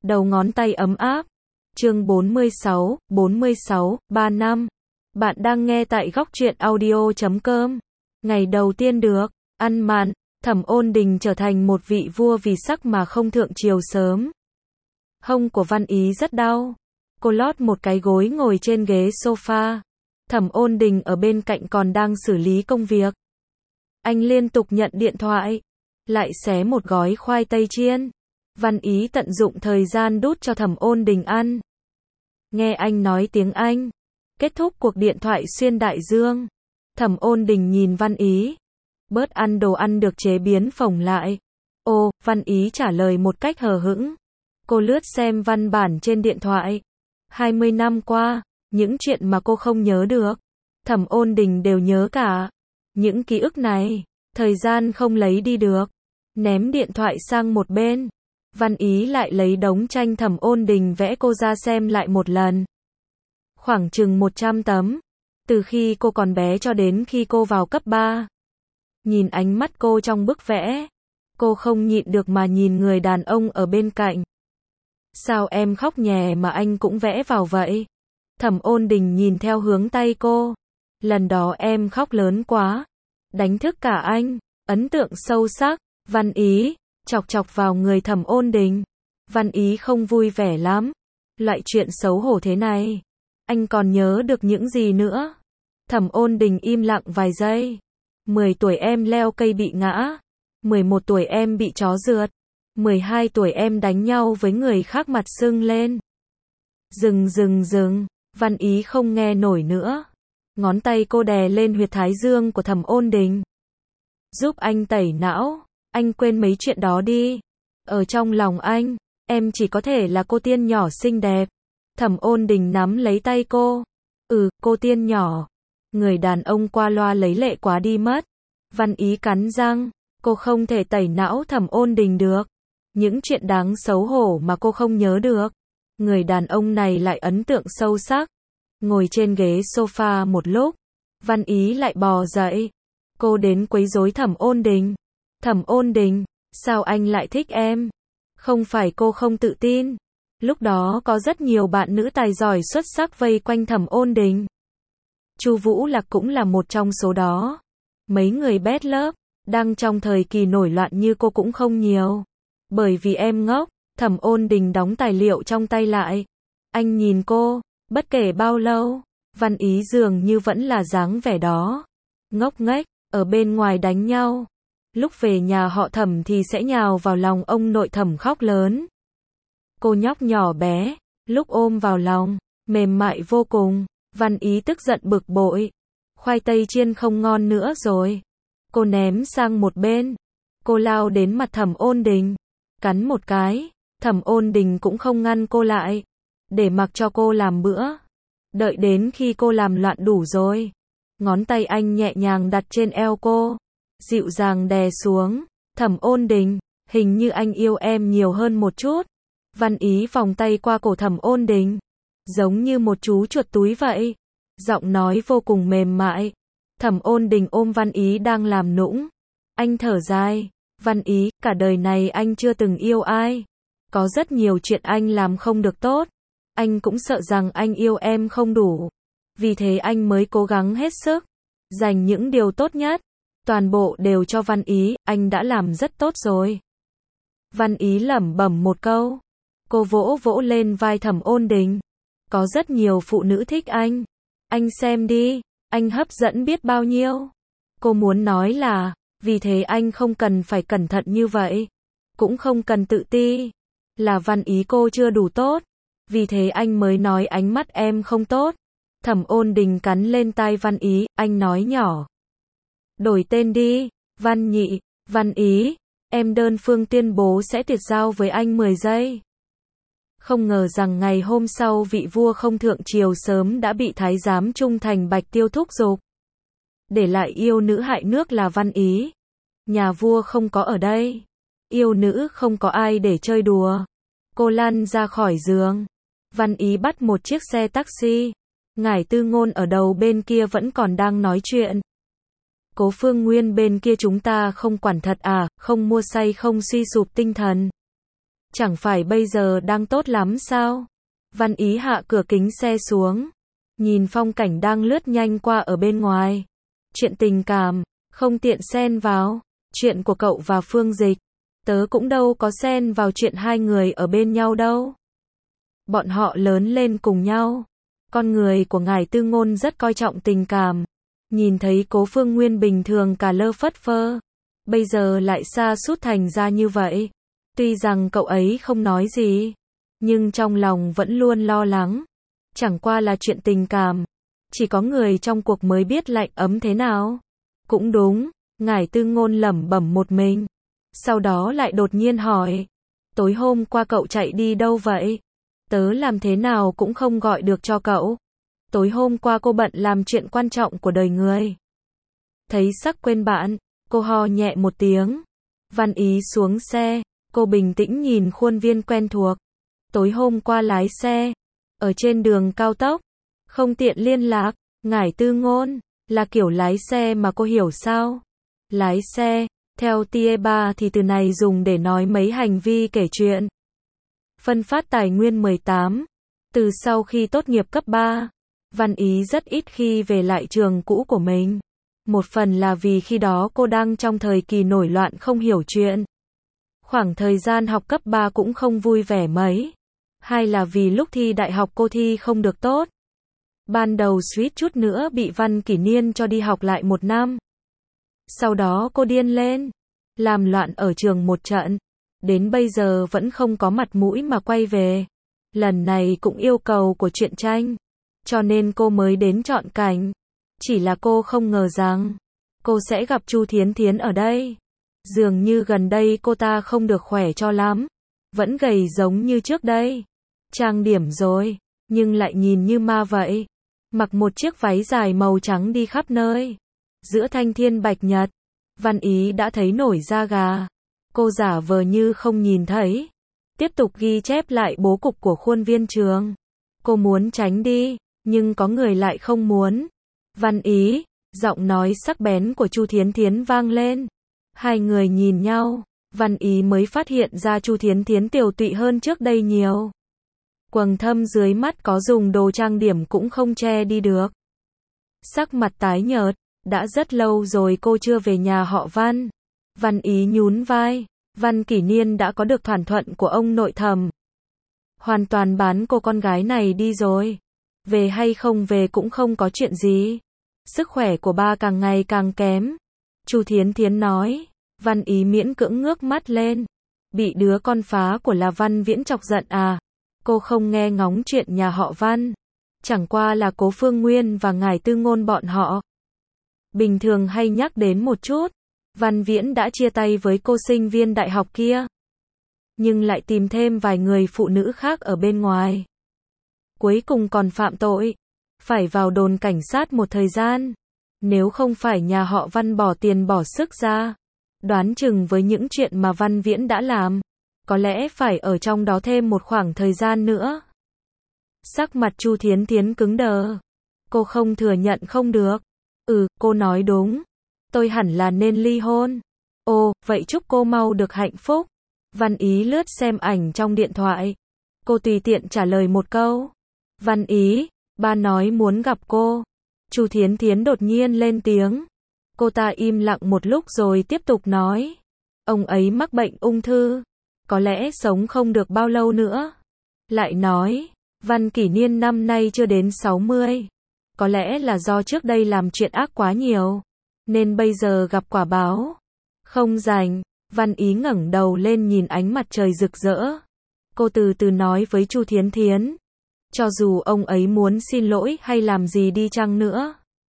đầu ngón tay ấm áp. Chương 46, 3 năm. Bạn đang nghe tại Góc Truyện Audio.com. Ngày đầu tiên được ăn mặn, Thẩm Ôn Đình trở thành một vị vua vì sắc mà không thượng triều sớm. Hông của Văn Ý rất đau. Cô lót một cái gối ngồi trên ghế sofa. Thẩm Ôn Đình ở bên cạnh còn đang xử lý công việc. Anh liên tục nhận điện thoại, lại xé một gói khoai tây chiên. Văn Ý tận dụng thời gian đút cho Thẩm Ôn Đình ăn. Nghe anh nói tiếng Anh. Kết thúc cuộc điện thoại xuyên đại dương. Thẩm Ôn Đình nhìn Văn Ý. Bớt ăn đồ ăn được chế biến phồng lại. Ồ, Văn Ý trả lời một cách hờ hững. Cô lướt xem văn bản trên điện thoại. 20 năm qua, những chuyện mà cô không nhớ được, Thẩm Ôn Đình đều nhớ cả. Những ký ức này, thời gian không lấy đi được. Ném điện thoại sang một bên. Văn Ý lại lấy đống tranh Thẩm Ôn Đình vẽ cô ra xem lại một lần. Khoảng chừng 100 tấm. Từ khi cô còn bé cho đến khi cô vào cấp 3. Nhìn ánh mắt cô trong bức vẽ, cô không nhịn được mà nhìn người đàn ông ở bên cạnh. Sao em khóc nhè mà anh cũng vẽ vào vậy? Thẩm Ôn Đình nhìn theo hướng tay cô. Lần đó em khóc lớn quá, đánh thức cả anh. Ấn tượng sâu sắc. Văn Ý chọc chọc vào người Thẩm Ôn Đình. Văn Ý không vui vẻ lắm. Loại chuyện xấu hổ thế này, anh còn nhớ được những gì nữa? Thẩm Ôn Đình im lặng vài giây. 10 tuổi em leo cây bị ngã. 11 tuổi em bị chó rượt. 12 tuổi em đánh nhau với người khác mặt sưng lên. Dừng. Văn Ý không nghe nổi nữa. Ngón tay cô đè lên huyệt thái dương của Thẩm Ôn Đình. Giúp anh tẩy não. Anh quên mấy chuyện đó đi. Ở trong lòng anh, em chỉ có thể là cô tiên nhỏ xinh đẹp. Thẩm Ôn Đình nắm lấy tay cô. Cô tiên nhỏ. Người đàn ông qua loa lấy lệ quá đi mất. Văn Ý cắn răng. Cô không thể tẩy não Thẩm Ôn Đình được. Những chuyện đáng xấu hổ mà cô không nhớ được, người đàn ông này lại ấn tượng sâu sắc. Ngồi trên ghế sofa một lúc, Văn Ý lại bò dậy. Cô đến quấy rối Thẩm Ôn Đình. Thẩm Ôn Đình, sao anh lại thích em? Không phải cô không tự tin. Lúc đó có rất nhiều bạn nữ tài giỏi xuất sắc vây quanh Thẩm Ôn Đình. Chu Vũ Lạc cũng là một trong số đó. Mấy người bét lớp, đang trong thời kỳ nổi loạn như cô cũng không nhiều. Bởi vì em ngốc, Thẩm Ôn Đình đóng tài liệu trong tay lại. Anh nhìn cô, bất kể bao lâu, Văn Ý dường như vẫn là dáng vẻ đó. Ngốc nghếch, ở bên ngoài đánh nhau. Lúc về nhà họ Thẩm thì sẽ nhào vào lòng ông nội Thẩm khóc lớn. Cô nhóc nhỏ bé, lúc ôm vào lòng, mềm mại vô cùng. Văn Ý tức giận bực bội. Khoai tây chiên không ngon nữa rồi. Cô ném sang một bên. Cô lao đến mặt Thẩm Ôn Đình. Cắn một cái. Thẩm Ôn Đình cũng không ngăn cô lại. Để mặc cho cô làm bữa. Đợi đến khi cô làm loạn đủ rồi. Ngón tay anh nhẹ nhàng đặt trên eo cô. Dịu dàng đè xuống. Thẩm Ôn Đình, hình như anh yêu em nhiều hơn một chút. Văn Ý vòng tay qua cổ Thẩm Ôn Đình. Giống như một chú chuột túi vậy. Giọng nói vô cùng mềm mại. Thẩm Ôn Đình ôm Văn Ý đang làm nũng. Anh thở dài. Văn Ý, cả đời này anh chưa từng yêu ai. Có rất nhiều chuyện anh làm không được tốt. Anh cũng sợ rằng anh yêu em không đủ. Vì thế anh mới cố gắng hết sức. Dành những điều tốt nhất. Toàn bộ đều cho Văn Ý, anh đã làm rất tốt rồi. Văn Ý lẩm bẩm một câu. Cô vỗ vỗ lên vai Thẩm Ôn Đình. Có rất nhiều phụ nữ thích anh. Anh xem đi, anh hấp dẫn biết bao nhiêu. Cô muốn nói là, vì thế anh không cần phải cẩn thận như vậy. Cũng không cần tự ti. Là Văn Ý cô chưa đủ tốt. Vì thế anh mới nói ánh mắt em không tốt. Thẩm Ôn Đình cắn lên tai Văn Ý, anh nói nhỏ. Đổi tên đi, Văn Nhị, Văn Ý. Em đơn phương tuyên bố sẽ tuyệt giao với anh 10 giây. Không ngờ rằng ngày hôm sau vị vua không thượng triều sớm đã bị thái giám trung thành Bạch Tiêu thúc giục. Để lại yêu nữ hại nước là Văn Ý. Nhà vua không có ở đây. Yêu nữ không có ai để chơi đùa. Cô lăn ra khỏi giường. Văn Ý bắt một chiếc xe taxi. Ngải Tư Ngôn ở đầu bên kia vẫn còn đang nói chuyện. Cố Phương Nguyên bên kia chúng ta không quản thật à, không mua say không suy sụp tinh thần. Chẳng phải bây giờ đang tốt lắm sao? Văn Ý hạ cửa kính xe xuống, nhìn phong cảnh đang lướt nhanh qua ở bên ngoài. Chuyện tình cảm, không tiện xen vào. Chuyện của cậu và Phương Dịch, tớ cũng đâu có xen vào chuyện hai người ở bên nhau đâu. Bọn họ lớn lên cùng nhau. Con người của ngài Tư Ngôn rất coi trọng tình cảm. Nhìn thấy Cố Phương Nguyên bình thường cả lơ phất phơ, bây giờ lại sa sút thành ra như vậy. Tuy rằng cậu ấy không nói gì, nhưng trong lòng vẫn luôn lo lắng. Chẳng qua là chuyện tình cảm, chỉ có người trong cuộc mới biết lạnh ấm thế nào. Cũng đúng, ngài Tư Ngôn lẩm bẩm một mình. Sau đó lại đột nhiên hỏi, tối hôm qua cậu chạy đi đâu vậy? Tớ làm thế nào cũng không gọi được cho cậu. Tối hôm qua cô bận làm chuyện quan trọng của đời người. Thấy sắc quên bạn, cô ho nhẹ một tiếng. Văn Ý xuống xe, cô bình tĩnh nhìn khuôn viên quen thuộc. Tối hôm qua lái xe, ở trên đường cao tốc, không tiện liên lạc. Ngải Tư Ngôn, là kiểu lái xe mà cô hiểu sao? Lái xe, theo Tie3 thì từ này dùng để nói mấy hành vi kể chuyện. Phân phát tài nguyên 18. Từ sau khi tốt nghiệp cấp 3, Văn Ý rất ít khi về lại trường cũ của mình. Một phần là vì khi đó cô đang trong thời kỳ nổi loạn không hiểu chuyện. Khoảng thời gian học cấp 3 cũng không vui vẻ mấy. Hai là vì lúc thi đại học cô thi không được tốt. Ban đầu suýt chút nữa bị Văn Kỷ Niên cho đi học lại một năm. Sau đó cô điên lên, làm loạn ở trường một trận. Đến bây giờ vẫn không có mặt mũi mà quay về. Lần này cũng yêu cầu của truyện tranh, cho nên cô mới đến trọn cảnh. Chỉ là cô không ngờ rằng cô sẽ gặp Chu Thiến Thiến ở đây. Dường như gần đây cô ta không được khỏe cho lắm, vẫn gầy giống như trước đây. Trang điểm rồi, nhưng lại nhìn như ma vậy. Mặc một chiếc váy dài màu trắng đi khắp nơi. Giữa thanh thiên bạch nhật, Văn Ý đã thấy nổi da gà. Cô giả vờ như không nhìn thấy, tiếp tục ghi chép lại bố cục của khuôn viên trường. Cô muốn tránh đi, nhưng có người lại không muốn. Văn Ý, giọng nói sắc bén của Chu Thiến Thiến vang lên. Hai người nhìn nhau, Văn Ý mới phát hiện ra Chu Thiến Thiến tiều tụy hơn trước đây nhiều. Quầng thâm dưới mắt có dùng đồ trang điểm cũng không che đi được. Sắc mặt tái nhợt, đã rất lâu rồi cô chưa về nhà họ Văn. Văn Ý nhún vai, Văn Kỷ Niên đã có được thỏa thuận của ông nội thẩm. Hoàn toàn bán cô con gái này đi rồi. Về hay không về cũng không có chuyện gì. Sức khỏe của ba càng ngày càng kém. Chu Thiến Thiến nói. Văn Ý miễn cưỡng ngước mắt lên. Bị đứa con phá của là Văn Viễn chọc giận à? Cô không nghe ngóng chuyện nhà họ Văn. Chẳng qua là Cố Phương Nguyên và ngài Tư Ngôn bọn họ bình thường hay nhắc đến một chút. Văn Viễn đã chia tay với cô sinh viên đại học kia, nhưng lại tìm thêm vài người phụ nữ khác ở bên ngoài. Cuối cùng còn phạm tội, phải vào đồn cảnh sát một thời gian. Nếu không phải nhà họ Văn bỏ tiền bỏ sức ra, đoán chừng với những chuyện mà Văn Viễn đã làm, có lẽ phải ở trong đó thêm một khoảng thời gian nữa. Sắc mặt Chu Thiến Thiến cứng đờ. Cô không thừa nhận không được. Cô nói đúng. Tôi hẳn là nên ly hôn. Ồ, vậy chúc cô mau được hạnh phúc. Văn Ý lướt xem ảnh trong điện thoại. Cô tùy tiện trả lời một câu. Văn Ý, ba nói muốn gặp cô. Chu Thiến Thiến đột nhiên lên tiếng. Cô ta im lặng một lúc rồi tiếp tục nói. Ông ấy mắc bệnh ung thư, có lẽ sống không được bao lâu nữa. Lại nói, Văn Kỷ Niên năm nay chưa đến 60. Có lẽ là do trước đây làm chuyện ác quá nhiều, nên bây giờ gặp quả báo. Không rảnh. Văn Ý ngẩng đầu lên nhìn ánh mặt trời rực rỡ. Cô từ từ nói với Chu Thiến Thiến. Cho dù ông ấy muốn xin lỗi hay làm gì đi chăng nữa,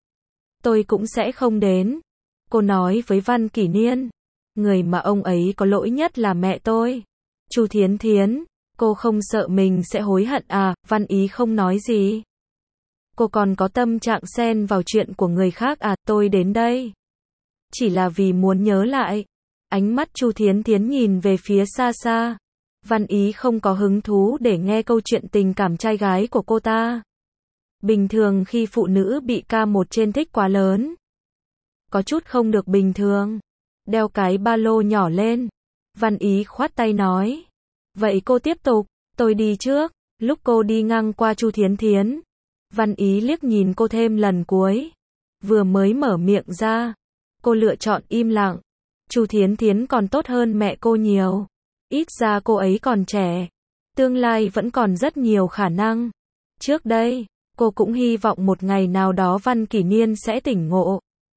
tôi cũng sẽ không đến. Cô nói với Văn Kỷ Niên. Người mà ông ấy có lỗi nhất là mẹ tôi. Chu Thiến Thiến, cô không sợ mình sẽ hối hận à? Văn Ý không nói gì. Cô còn có tâm trạng xen vào chuyện của người khác à? Tôi đến đây chỉ là vì muốn nhớ lại. Ánh mắt Chu Thiến Thiến nhìn về phía xa xa. Văn Ý không có hứng thú để nghe câu chuyện tình cảm trai gái của cô ta. Bình thường khi phụ nữ bị K1 trên thích quá lớn, có chút không được bình thường. Đeo cái ba lô nhỏ lên. Văn Ý khoát tay nói. Vậy cô tiếp tục, tôi đi trước. Lúc cô đi ngang qua Chu Thiến Thiến, Văn Ý liếc nhìn cô thêm lần cuối. Vừa mới mở miệng ra, cô lựa chọn im lặng. Chu Thiến Thiến còn tốt hơn mẹ cô nhiều. Ít ra cô ấy còn trẻ. Tương lai vẫn còn rất nhiều khả năng. Trước đây, cô cũng hy vọng một ngày nào đó Văn Kỷ Niên sẽ tỉnh ngộ.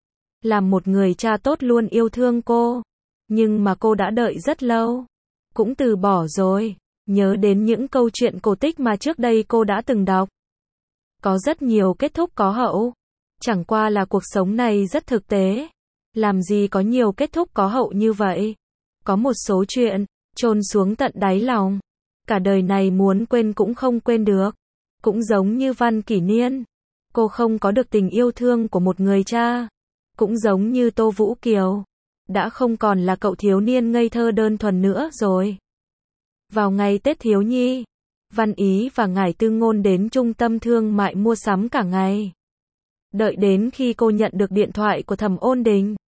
Làm một người cha tốt luôn yêu thương cô. Nhưng mà cô đã đợi rất lâu. Cũng từ bỏ rồi. Nhớ đến những câu chuyện cổ tích mà trước đây cô đã từng đọc. Có rất nhiều kết thúc có hậu. Chẳng qua là cuộc sống này rất thực tế. Làm gì có nhiều kết thúc có hậu như vậy. Có một số chuyện, chôn xuống tận đáy lòng. Cả đời này muốn quên cũng không quên được. Cũng giống như Văn Kỷ Niên. Cô không có được tình yêu thương của một người cha. Cũng giống như Tô Vũ Kiều. Đã không còn là cậu thiếu niên ngây thơ đơn thuần nữa rồi. Vào ngày Tết Thiếu Nhi, Văn Ý và Ngải Tư Ngôn đến trung tâm thương mại mua sắm cả ngày. Đợi đến khi cô nhận được điện thoại của Thẩm Ôn Đình.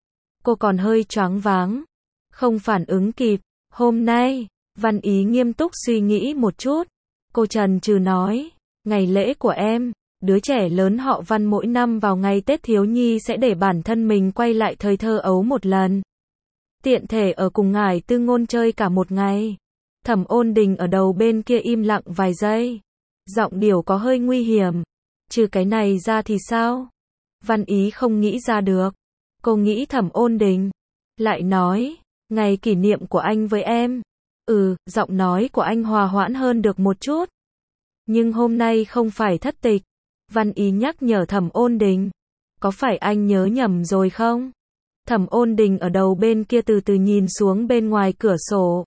Cô còn hơi choáng váng. Không phản ứng kịp. Hôm nay, Văn Ý nghiêm túc suy nghĩ một chút. Cô chần chừ nói, ngày lễ của em, đứa trẻ lớn họ Văn mỗi năm vào ngày Tết Thiếu Nhi sẽ để bản thân mình quay lại thời thơ ấu một lần. Tiện thể ở cùng Ngải Tư Ngôn chơi cả một ngày. Thẩm Ôn Đình ở đầu bên kia im lặng vài giây. Giọng điệu có hơi nguy hiểm. Trừ cái này ra thì sao? Văn Ý không nghĩ ra được. Cô nghĩ Thẩm Ôn Đình. Lại nói, ngày kỷ niệm của anh với em. Giọng nói của anh hòa hoãn hơn được một chút. Nhưng hôm nay không phải thất tịch. Văn Ý nhắc nhở Thẩm Ôn Đình. Có phải anh nhớ nhầm rồi không? Thẩm Ôn Đình ở đầu bên kia từ từ nhìn xuống bên ngoài cửa sổ.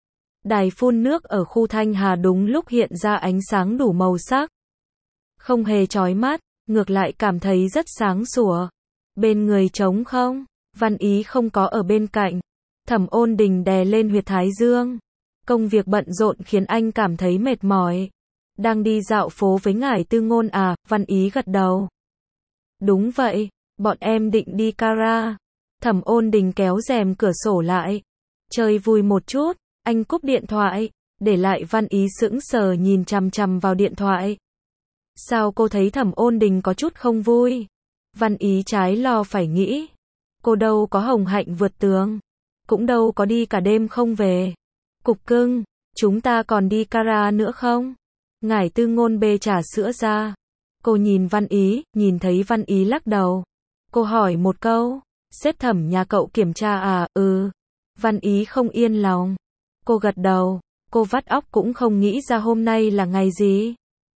Đài phun nước ở khu Thanh Hà đúng lúc hiện ra ánh sáng đủ màu sắc. Không hề chói mắt, ngược lại cảm thấy rất sáng sủa. Bên người trống không? Văn Ý không có ở bên cạnh. Thẩm Ôn Đình đè lên huyệt thái dương. Công việc bận rộn khiến anh cảm thấy mệt mỏi. Đang đi dạo phố với Ngải Tư Ngôn à? Văn Ý gật đầu. Đúng vậy, bọn em định đi Cara. Thẩm Ôn Đình kéo rèm cửa sổ lại. Chơi vui một chút. Anh cúp điện thoại, để lại Văn Ý sững sờ nhìn chằm chằm vào điện thoại. Sao cô thấy Thẩm Ôn Đình có chút không vui? Văn Ý trái lo phải nghĩ. Cô đâu có hồng hạnh vượt tường. Cũng đâu có đi cả đêm không về. Cục cưng, chúng ta còn đi Cara nữa không? Ngải Tư Ngôn bê trà sữa ra. Cô nhìn Văn Ý, nhìn thấy Văn Ý lắc đầu. Cô hỏi một câu, sếp Thẩm nhà cậu kiểm tra à? Văn Ý không yên lòng. Cô gật đầu, cô vắt óc cũng không nghĩ ra hôm nay là ngày gì.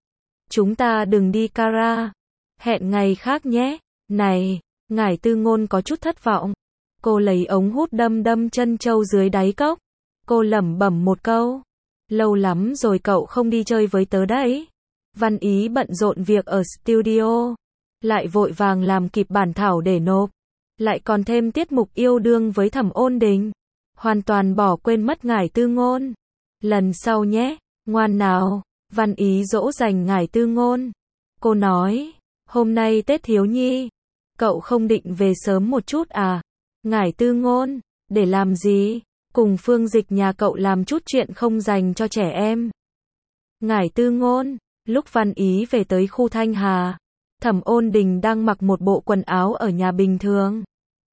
Chúng ta đừng đi Cara. Hẹn ngày khác nhé. Này, Ngải Tư Ngôn có chút thất vọng. Cô lấy ống hút đâm đâm chân trâu dưới đáy cốc. Cô lẩm bẩm một câu. Lâu lắm rồi cậu không đi chơi với tớ đấy. Văn Ý bận rộn việc ở studio. Lại vội vàng làm kịp bản thảo để nộp. Lại còn thêm tiết mục yêu đương với Thẩm Ôn Đình. Hoàn toàn bỏ quên mất Ngải Tư Ngôn. Lần sau nhé, ngoan nào. Văn Ý dỗ dành Ngải Tư Ngôn. Cô nói, hôm nay Tết Thiếu Nhi. Cậu không định về sớm một chút à? Ngải Tư Ngôn, để làm gì? Cùng Phương Dịch nhà cậu làm chút chuyện không dành cho trẻ em. Ngải Tư Ngôn, lúc Văn Ý về tới khu Thanh Hà. Thẩm Ôn Đình đang mặc một bộ quần áo ở nhà bình thường.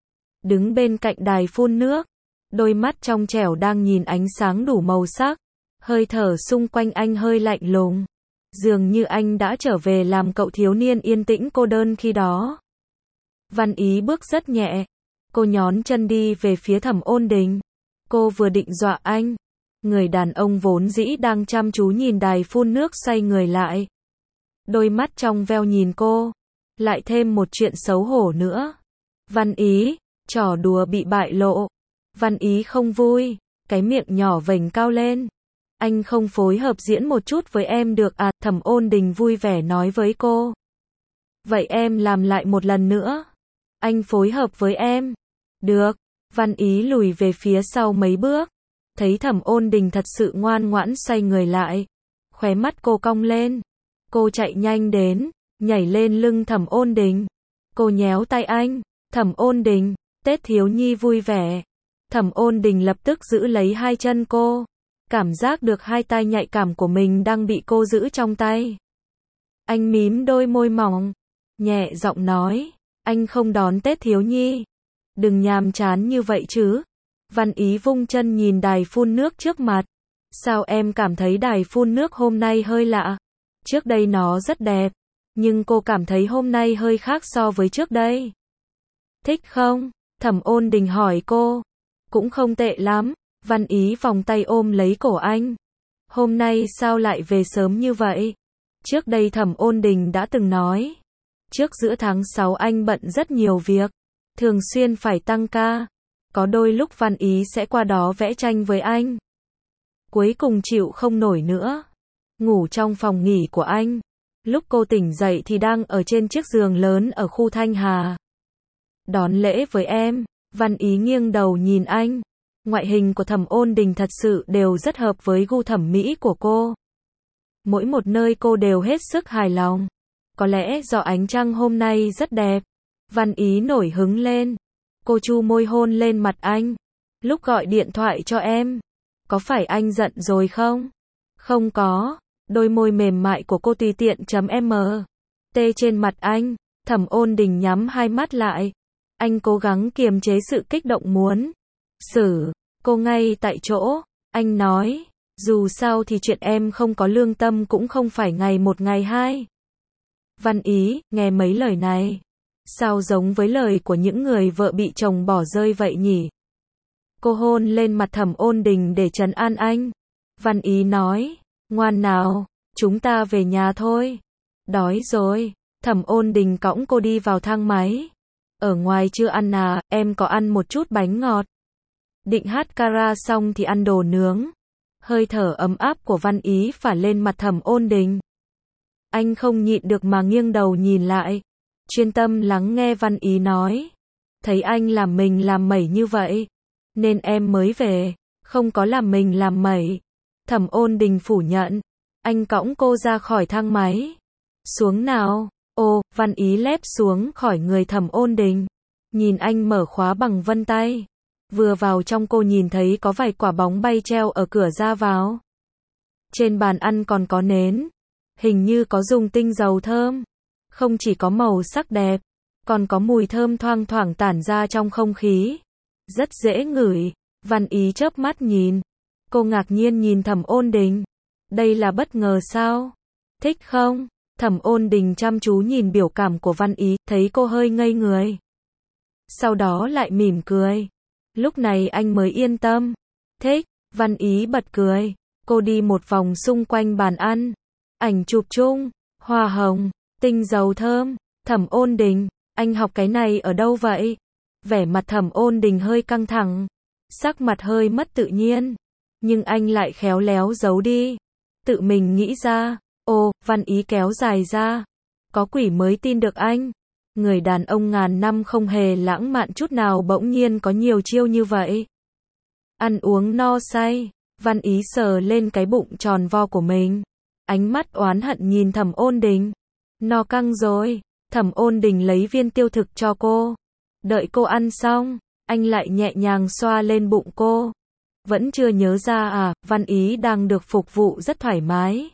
Đứng bên cạnh đài phun nước. Đôi mắt trong trẻo đang nhìn ánh sáng đủ màu sắc. Hơi thở xung quanh anh hơi lạnh lùng. Dường như anh đã trở về làm cậu thiếu niên yên tĩnh cô đơn khi đó. Văn Ý bước rất nhẹ. Cô nhón chân đi về phía Thẩm Ôn Đình. Cô vừa định dọa anh. Người đàn ông vốn dĩ đang chăm chú nhìn đài phun nước xoay người lại. Đôi mắt trong veo nhìn cô. Lại thêm một chuyện xấu hổ nữa. Văn Ý, trò đùa bị bại lộ. Văn Ý không vui, cái miệng nhỏ vểnh cao lên. Anh không phối hợp diễn một chút với em được à? Thẩm Ôn Đình vui vẻ nói với cô. Vậy em làm lại một lần nữa. Anh phối hợp với em. Được. Văn Ý lùi về phía sau mấy bước. Thấy Thẩm Ôn Đình thật sự ngoan ngoãn xoay người lại. Khóe mắt cô cong lên. Cô chạy nhanh đến, nhảy lên lưng Thẩm Ôn Đình. Cô nhéo tay anh. Thẩm Ôn Đình, Tết Thiếu Nhi vui vẻ. Thẩm Ôn Đình lập tức giữ lấy hai chân cô. cảm giác được hai tai nhạy cảm của mình đang bị cô giữ trong tay. Anh mím đôi môi mỏng, nhẹ giọng nói, anh không đón Tết thiếu nhi. Đừng nhàm chán như vậy chứ. Văn Ý vung chân nhìn đài phun nước trước mặt. Sao em cảm thấy đài phun nước hôm nay hơi lạ? Trước đây nó rất đẹp, nhưng cô cảm thấy hôm nay hơi khác so với trước đây. Thích không? Thẩm Ôn Đình hỏi cô. Cũng không tệ lắm. Văn Ý vòng tay ôm lấy cổ anh. Hôm nay sao lại về sớm như vậy? Trước đây Thẩm Ôn Đình đã từng nói. Trước giữa tháng 6 anh bận rất nhiều việc. Thường xuyên phải tăng ca. Có đôi lúc Văn Ý sẽ qua đó vẽ tranh với anh. Cuối cùng chịu không nổi nữa. Ngủ trong phòng nghỉ của anh. Lúc cô tỉnh dậy thì đang ở trên chiếc giường lớn ở khu Thanh Hà. Đón lễ với em. Văn Ý nghiêng đầu nhìn anh. Ngoại hình của Thẩm Ôn Đình thật sự đều rất hợp với gu thẩm mỹ của cô. Mỗi một nơi cô đều hết sức hài lòng. Có lẽ do ánh trăng hôm nay rất đẹp. Văn Ý nổi hứng lên. Cô chu môi hôn lên mặt anh. Lúc gọi điện thoại cho em, có phải anh giận rồi không? Không có. Đôi môi mềm mại của cô tùy tiện chấm M. T trên mặt anh. Thẩm Ôn Đình nhắm hai mắt lại. Anh cố gắng kiềm chế sự kích động muốn xử cô ngay tại chỗ. Anh nói, dù sao thì chuyện em không có lương tâm cũng không phải ngày một ngày hai. Văn Ý, nghe mấy lời này. Sao giống với lời của những người vợ bị chồng bỏ rơi vậy nhỉ? Cô hôn lên mặt Thẩm Ôn Đình để trấn an anh. Văn Ý nói, ngoan nào, chúng ta về nhà thôi. Đói rồi. Thẩm Ôn Đình cõng cô đi vào thang máy. Ở ngoài chưa ăn à, em có ăn một chút bánh ngọt. Định hát kara xong thì ăn đồ nướng. Hơi thở ấm áp của Văn Ý phả lên mặt Thẩm Ôn Đình. Anh không nhịn được mà nghiêng đầu nhìn lại. Chuyên tâm lắng nghe Văn Ý nói. Thấy anh làm mình làm mẩy như vậy, nên em mới về. Không có làm mình làm mẩy. Thẩm Ôn Đình phủ nhận. Anh cõng cô ra khỏi thang máy. Xuống nào. Ô, Văn Ý lép xuống khỏi người Thẩm Ôn Đình. Nhìn anh mở khóa bằng vân tay. Vừa vào trong cô nhìn thấy có vài quả bóng bay treo ở cửa ra vào. Trên bàn ăn còn có nến. Hình như có dùng tinh dầu thơm. Không chỉ có màu sắc đẹp, còn có mùi thơm thoang thoảng tản ra trong không khí. Rất dễ ngửi. Văn Ý chớp mắt nhìn. Cô ngạc nhiên nhìn Thẩm Ôn Đình. Đây là bất ngờ sao? Thích không? Thẩm Ôn Đình chăm chú nhìn biểu cảm của Văn Ý, thấy cô hơi ngây người. Sau đó lại mỉm cười. Lúc này anh mới yên tâm. Thích. Văn Ý bật cười. Cô đi một vòng xung quanh bàn ăn. Ảnh chụp chung, hoa hồng, tinh dầu thơm. Thẩm Ôn Đình, anh học cái này ở đâu vậy? Vẻ mặt Thẩm Ôn Đình hơi căng thẳng. Sắc mặt hơi mất tự nhiên. Nhưng anh lại khéo léo giấu đi. Tự mình nghĩ ra. Ồ, Văn Ý kéo dài ra. Có quỷ mới tin được anh. Người đàn ông ngàn năm không hề lãng mạn chút nào bỗng nhiên có nhiều chiêu như vậy. Ăn uống no say. Văn Ý sờ lên cái bụng tròn vo của mình. Ánh mắt oán hận nhìn Thẩm Ôn Đình. No căng rồi. Thẩm Ôn Đình lấy viên tiêu thực cho cô. Đợi cô ăn xong, anh lại nhẹ nhàng xoa lên bụng cô. Vẫn chưa nhớ ra à, Văn Ý đang được phục vụ rất thoải mái.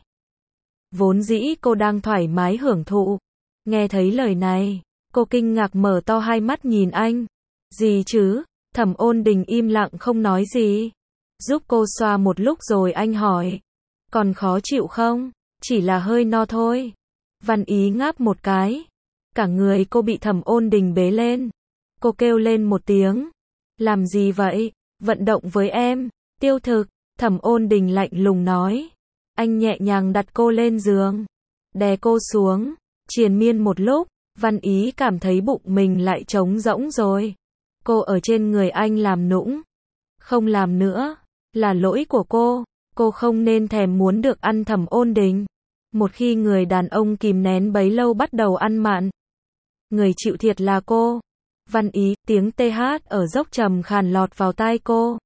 Vốn dĩ cô đang thoải mái hưởng thụ. Nghe thấy lời này, cô kinh ngạc mở to hai mắt nhìn anh. Gì chứ? Thẩm Ôn Đình im lặng không nói gì. Giúp cô xoa một lúc rồi anh hỏi. Còn khó chịu không? Chỉ là hơi no thôi. Văn Ý ngáp một cái. Cả người cô bị Thẩm Ôn Đình bế lên. Cô kêu lên một tiếng. Làm gì vậy? Vận động với em. Tiêu thực. Thẩm Ôn Đình lạnh lùng nói. Anh nhẹ nhàng đặt cô lên giường. Đè cô xuống. Triền miên một lúc. Văn Ý cảm thấy bụng mình lại trống rỗng rồi. Cô ở trên người anh làm nũng. Không làm nữa. Là lỗi của cô. Cô không nên thèm muốn được ăn Thẩm Ôn Đình. Một khi người đàn ông kìm nén bấy lâu bắt đầu ăn mặn, người chịu thiệt là cô. Văn Ý, tiếng TH ở dốc trầm khàn lọt vào tai cô.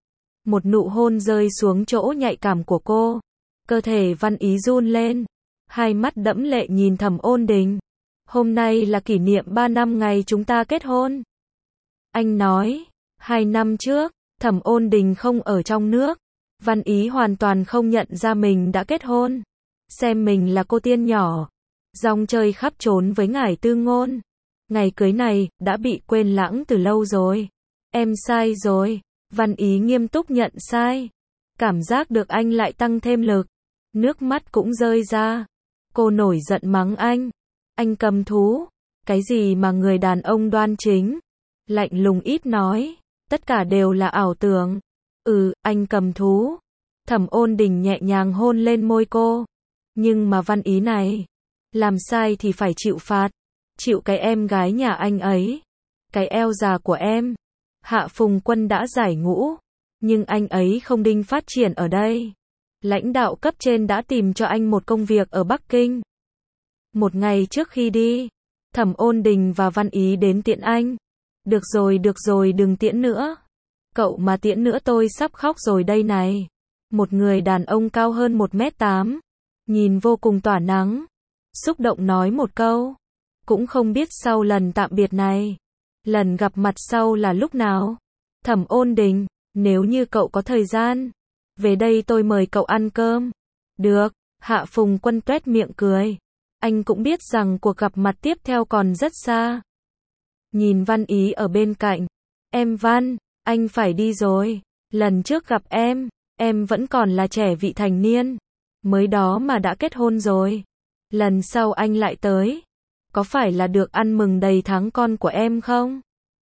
Một nụ hôn rơi xuống chỗ nhạy cảm của cô. Cơ thể Văn Ý run lên. Hai mắt đẫm lệ nhìn Thẩm Ôn Đình. Hôm nay là kỷ niệm 3 năm ngày chúng ta kết hôn. Anh nói, 2 năm trước, Thẩm Ôn Đình không ở trong nước. Văn Ý hoàn toàn không nhận ra mình đã kết hôn. Xem mình là cô tiên nhỏ, rong chơi khắp trốn với ngải Tư Ngôn. Ngày cưới này, đã bị quên lãng từ lâu rồi. Em sai rồi. Văn Ý nghiêm túc nhận sai. Cảm giác được anh lại tăng thêm lực. Nước mắt cũng rơi ra. Cô nổi giận mắng anh. Anh cầm thú. Cái gì mà người đàn ông đoan chính, lạnh lùng ít nói. Tất cả đều là ảo tưởng. Anh cầm thú. Thẩm Ôn Đình nhẹ nhàng hôn lên môi cô. Nhưng mà Văn Ý này, làm sai thì phải chịu phạt. Chịu cái em gái nhà anh ấy. Cái eo già của em. Hạ Phùng Quân đã giải ngũ. Nhưng anh ấy không định phát triển ở đây. Lãnh đạo cấp trên đã tìm cho anh một công việc ở Bắc Kinh. Một ngày trước khi đi, Thẩm Ôn Đình và Văn Ý đến tiễn anh. Được rồi đừng tiễn nữa. Cậu mà tiễn nữa tôi sắp khóc rồi đây này. Một người đàn ông cao hơn 1m8, nhìn vô cùng tỏa nắng, xúc động nói một câu. Cũng không biết sau lần tạm biệt này, lần gặp mặt sau là lúc nào. Thẩm Ôn Đình, nếu như cậu có thời gian, về đây tôi mời cậu ăn cơm. Được, Hạ Phùng Quân tuét miệng cười. Anh cũng biết rằng cuộc gặp mặt tiếp theo còn rất xa. Nhìn Văn Ý ở bên cạnh. Em Văn, anh phải đi rồi. Lần trước gặp em vẫn còn là trẻ vị thành niên. Mới đó mà đã kết hôn rồi. Lần sau anh lại tới. Có phải là được ăn mừng đầy tháng con của em không?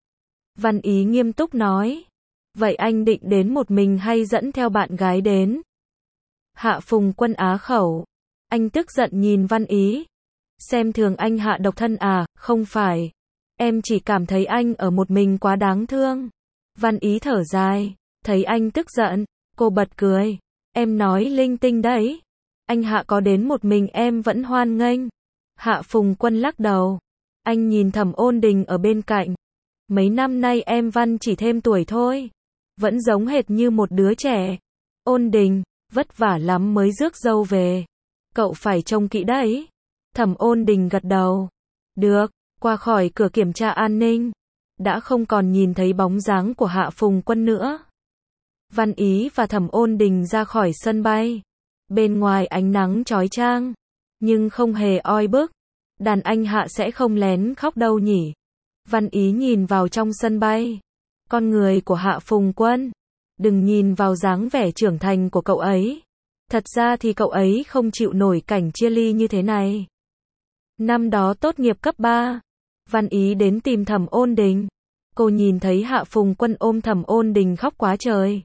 Văn Ý nghiêm túc nói. Vậy anh định đến một mình hay dẫn theo bạn gái đến? Hạ Phùng Quân á khẩu. Anh tức giận nhìn Văn Ý. Xem thường anh hạ độc thân à? Không phải. Em chỉ cảm thấy anh ở một mình quá đáng thương. Văn Ý thở dài. Thấy anh tức giận, cô bật cười. Em nói linh tinh đấy. Anh Hạ có đến một mình em vẫn hoan nghênh. Hạ Phùng Quân lắc đầu. Anh nhìn Thẩm Ôn Đình ở bên cạnh. Mấy năm nay em Văn chỉ thêm tuổi thôi. Vẫn giống hệt như một đứa trẻ. Ôn Đình, vất vả lắm mới rước dâu về. Cậu phải trông kỹ đấy. Thẩm Ôn Đình gật đầu. Được, qua khỏi cửa kiểm tra an ninh. Đã không còn nhìn thấy bóng dáng của Hạ Phùng Quân nữa. Văn Ý và Thẩm Ôn Đình ra khỏi sân bay. Bên ngoài ánh nắng chói chang, nhưng không hề oi bức. Đàn anh Hạ sẽ không lén khóc đâu nhỉ? Văn Ý nhìn vào trong sân bay. Con người của Hạ Phùng Quân. Đừng nhìn vào dáng vẻ trưởng thành của cậu ấy. Thật ra thì cậu ấy không chịu nổi cảnh chia ly như thế này. Năm đó tốt nghiệp cấp 3, Văn Ý đến tìm Thẩm Ôn Đình. Cô nhìn thấy Hạ Phùng Quân ôm Thẩm Ôn Đình khóc quá trời.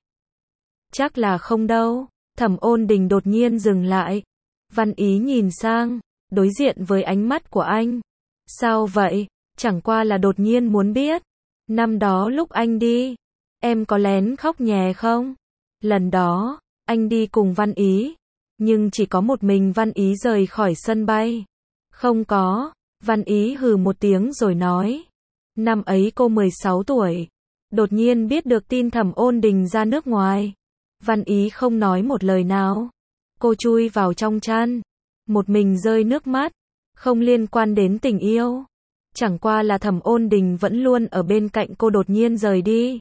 Chắc là không đâu. Thẩm Ôn Đình đột nhiên dừng lại. Văn Ý nhìn sang, đối diện với ánh mắt của anh. Sao vậy? Chẳng qua là đột nhiên muốn biết. Năm đó lúc anh đi, em có lén khóc nhè không? Lần đó, anh đi cùng Văn Ý. Nhưng chỉ có một mình Văn Ý rời khỏi sân bay. Không có. Văn Ý hừ một tiếng rồi nói. Năm ấy cô 16 tuổi. Đột nhiên biết được tin Thẩm Ôn Đình ra nước ngoài. Văn Ý không nói một lời nào. Cô chui vào trong chăn. Một mình rơi nước mắt. Không liên quan đến tình yêu. Chẳng qua là Thẩm Ôn Đình vẫn luôn ở bên cạnh cô đột nhiên rời đi.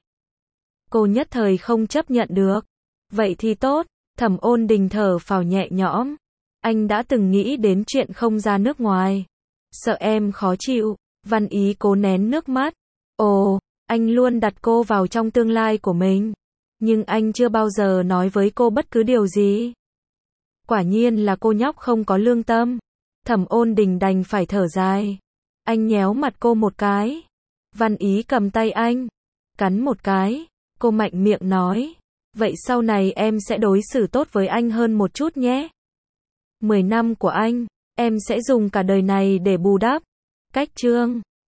Cô nhất thời không chấp nhận được. Vậy thì tốt. Thẩm Ôn Đình thở phào nhẹ nhõm. Anh đã từng nghĩ đến chuyện không ra nước ngoài. Sợ em khó chịu. Văn Ý cố nén nước mắt. Ồ, anh luôn đặt cô vào trong tương lai của mình. Nhưng anh chưa bao giờ nói với cô bất cứ điều gì. Quả nhiên là cô nhóc không có lương tâm. Thẩm Ôn Đình đành phải thở dài. Anh nhéo mặt cô một cái. Văn Ý cầm tay anh. Cắn một cái. Cô mạnh miệng nói. Vậy sau này em sẽ đối xử tốt với anh hơn một chút nhé. 10 năm của anh, em sẽ dùng cả đời này để bù đắp. Cách chương